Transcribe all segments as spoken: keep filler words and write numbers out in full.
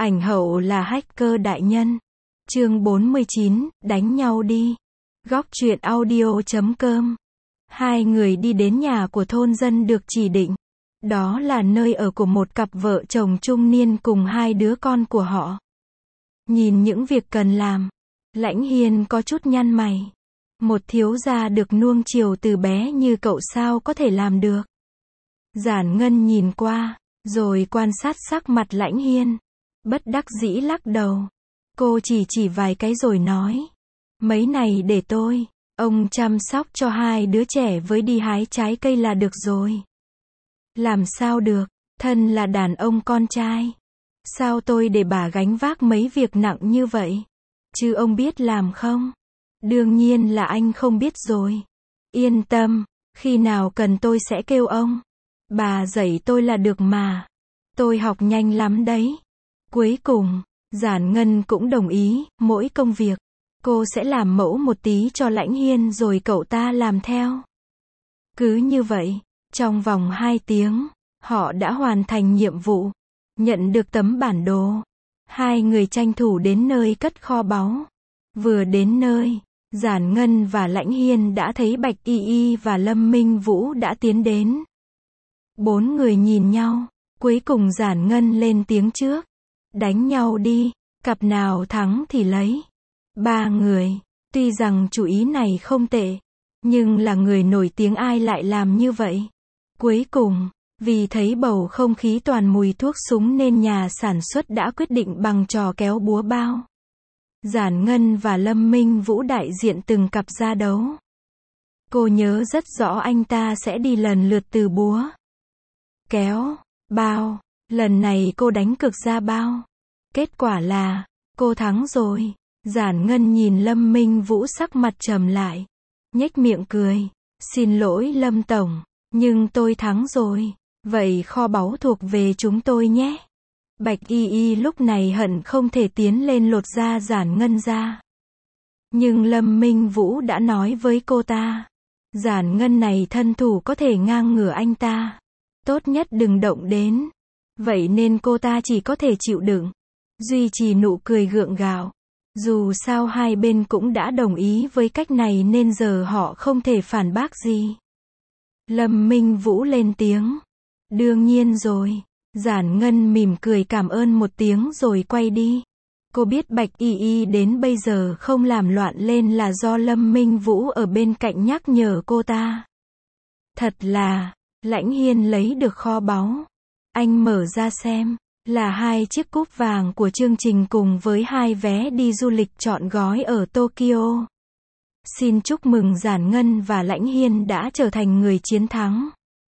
Ảnh hậu là hacker đại nhân. Chương bốn mươi chín, đánh nhau đi. Góc truyện audio chấm com. Hai người đi đến nhà của thôn dân được chỉ định. Đó là nơi ở của một cặp vợ chồng trung niên cùng hai đứa con của họ. Nhìn những việc cần làm, Lãnh Hiên có chút nhăn mày. Một thiếu gia được nuông chiều từ bé như cậu sao có thể làm được. Giản Ngân nhìn qua, rồi quan sát sắc mặt Lãnh Hiên. Bất đắc dĩ lắc đầu. Cô chỉ chỉ vài cái rồi nói. Mấy này để tôi, ông chăm sóc cho hai đứa trẻ với đi hái trái cây là được rồi. Làm sao được, thân là đàn ông con trai. Sao tôi để bà gánh vác mấy việc nặng như vậy? Chứ ông biết làm không? Đương nhiên là anh không biết rồi. Yên tâm, khi nào cần tôi sẽ kêu ông. Bà dạy tôi là được mà. Tôi học nhanh lắm đấy. Cuối cùng, Giản Ngân cũng đồng ý, mỗi công việc, cô sẽ làm mẫu một tí cho Lãnh Hiên rồi cậu ta làm theo. Cứ như vậy, trong vòng hai tiếng, họ đã hoàn thành nhiệm vụ, nhận được tấm bản đồ. Hai người tranh thủ đến nơi cất kho báu. Vừa đến nơi, Giản Ngân và Lãnh Hiên đã thấy Bạch Y Y và Lâm Minh Vũ đã tiến đến. Bốn người nhìn nhau, cuối cùng Giản Ngân lên tiếng trước. Đánh nhau đi, cặp nào thắng thì lấy. Ba người, tuy rằng chủ ý này không tệ, nhưng là người nổi tiếng ai lại làm như vậy. Cuối cùng, vì thấy bầu không khí toàn mùi thuốc súng nên nhà sản xuất đã quyết định bằng trò kéo búa bao. Giản Ngân và Lâm Minh Vũ đại diện từng cặp ra đấu. Cô nhớ rất rõ anh ta sẽ đi lần lượt từ búa, kéo, bao. Lần này cô đánh cực ra bao. Kết quả là, cô thắng rồi. Giản Ngân nhìn Lâm Minh Vũ sắc mặt trầm lại. Nhếch miệng cười. Xin lỗi Lâm Tổng, nhưng tôi thắng rồi. Vậy kho báu thuộc về chúng tôi nhé. Bạch Y Y lúc này hận không thể tiến lên lột da Giản Ngân ra. Nhưng Lâm Minh Vũ đã nói với cô ta. Giản Ngân này thân thủ có thể ngang ngửa anh ta. Tốt nhất đừng động đến. Vậy nên cô ta chỉ có thể chịu đựng, duy trì nụ cười gượng gạo. Dù sao hai bên cũng đã đồng ý với cách này nên giờ họ không thể phản bác gì. Lâm Minh Vũ lên tiếng. Đương nhiên rồi. Giản Ngân mỉm cười cảm ơn một tiếng rồi quay đi. Cô biết Bạch Y Y đến bây giờ không làm loạn lên là do Lâm Minh Vũ ở bên cạnh nhắc nhở cô ta. Thật là, Lãnh Hiên lấy được kho báu. Anh mở ra xem, là hai chiếc cúp vàng của chương trình cùng với hai vé đi du lịch trọn gói ở Tokyo. Xin chúc mừng Giản Ngân và Lãnh Hiên đã trở thành người chiến thắng.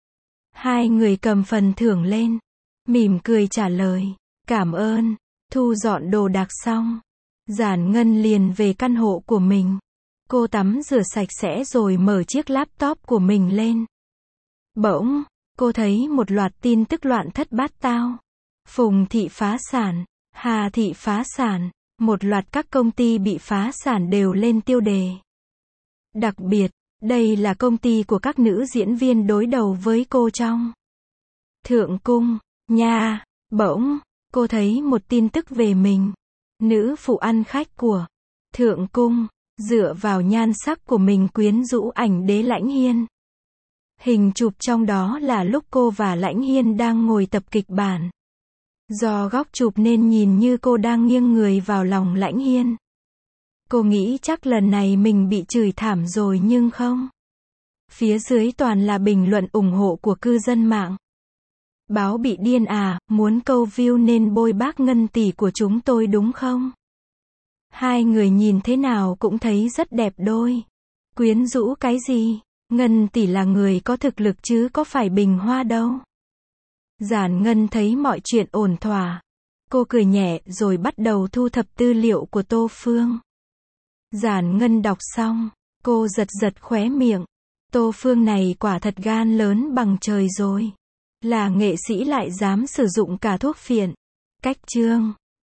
Hai người cầm phần thưởng lên, mỉm cười trả lời, cảm ơn. Thu dọn đồ đạc xong, Giản Ngân liền về căn hộ của mình. Cô tắm rửa sạch sẽ rồi mở chiếc laptop của mình lên. Bỗng, cô thấy một loạt tin tức loạn thất bát tao. Phùng Thị phá sản, Hà Thị phá sản, một loạt các công ty bị phá sản đều lên tiêu đề. Đặc biệt, đây là công ty của các nữ diễn viên đối đầu với cô trong Thượng Cung, nha. Bỗng, cô thấy một tin tức về mình. Nữ phụ ăn khách của Thượng Cung, dựa vào nhan sắc của mình quyến rũ ảnh đế Lãnh Hiên. Hình chụp trong đó là lúc cô và Lãnh Hiên đang ngồi tập kịch bản. Do góc chụp nên nhìn như cô đang nghiêng người vào lòng Lãnh Hiên. Cô nghĩ chắc lần này mình bị chửi thảm rồi nhưng không. Phía dưới toàn là bình luận ủng hộ của cư dân mạng. Báo bị điên à, muốn câu view nên bôi bác Ngân tỷ của chúng tôi đúng không? Hai người nhìn thế nào cũng thấy rất đẹp đôi. Quyến rũ cái gì? Ngân tỷ là người có thực lực chứ có phải bình hoa đâu. Giản Ngân thấy mọi chuyện ổn thỏa. Cô cười nhẹ rồi bắt đầu thu thập tư liệu của Tô Phương. Giản Ngân đọc xong, cô giật giật khóe miệng. Tô Phương này quả thật gan lớn bằng trời rồi. Là nghệ sĩ lại dám sử dụng cả thuốc phiện. Cách chương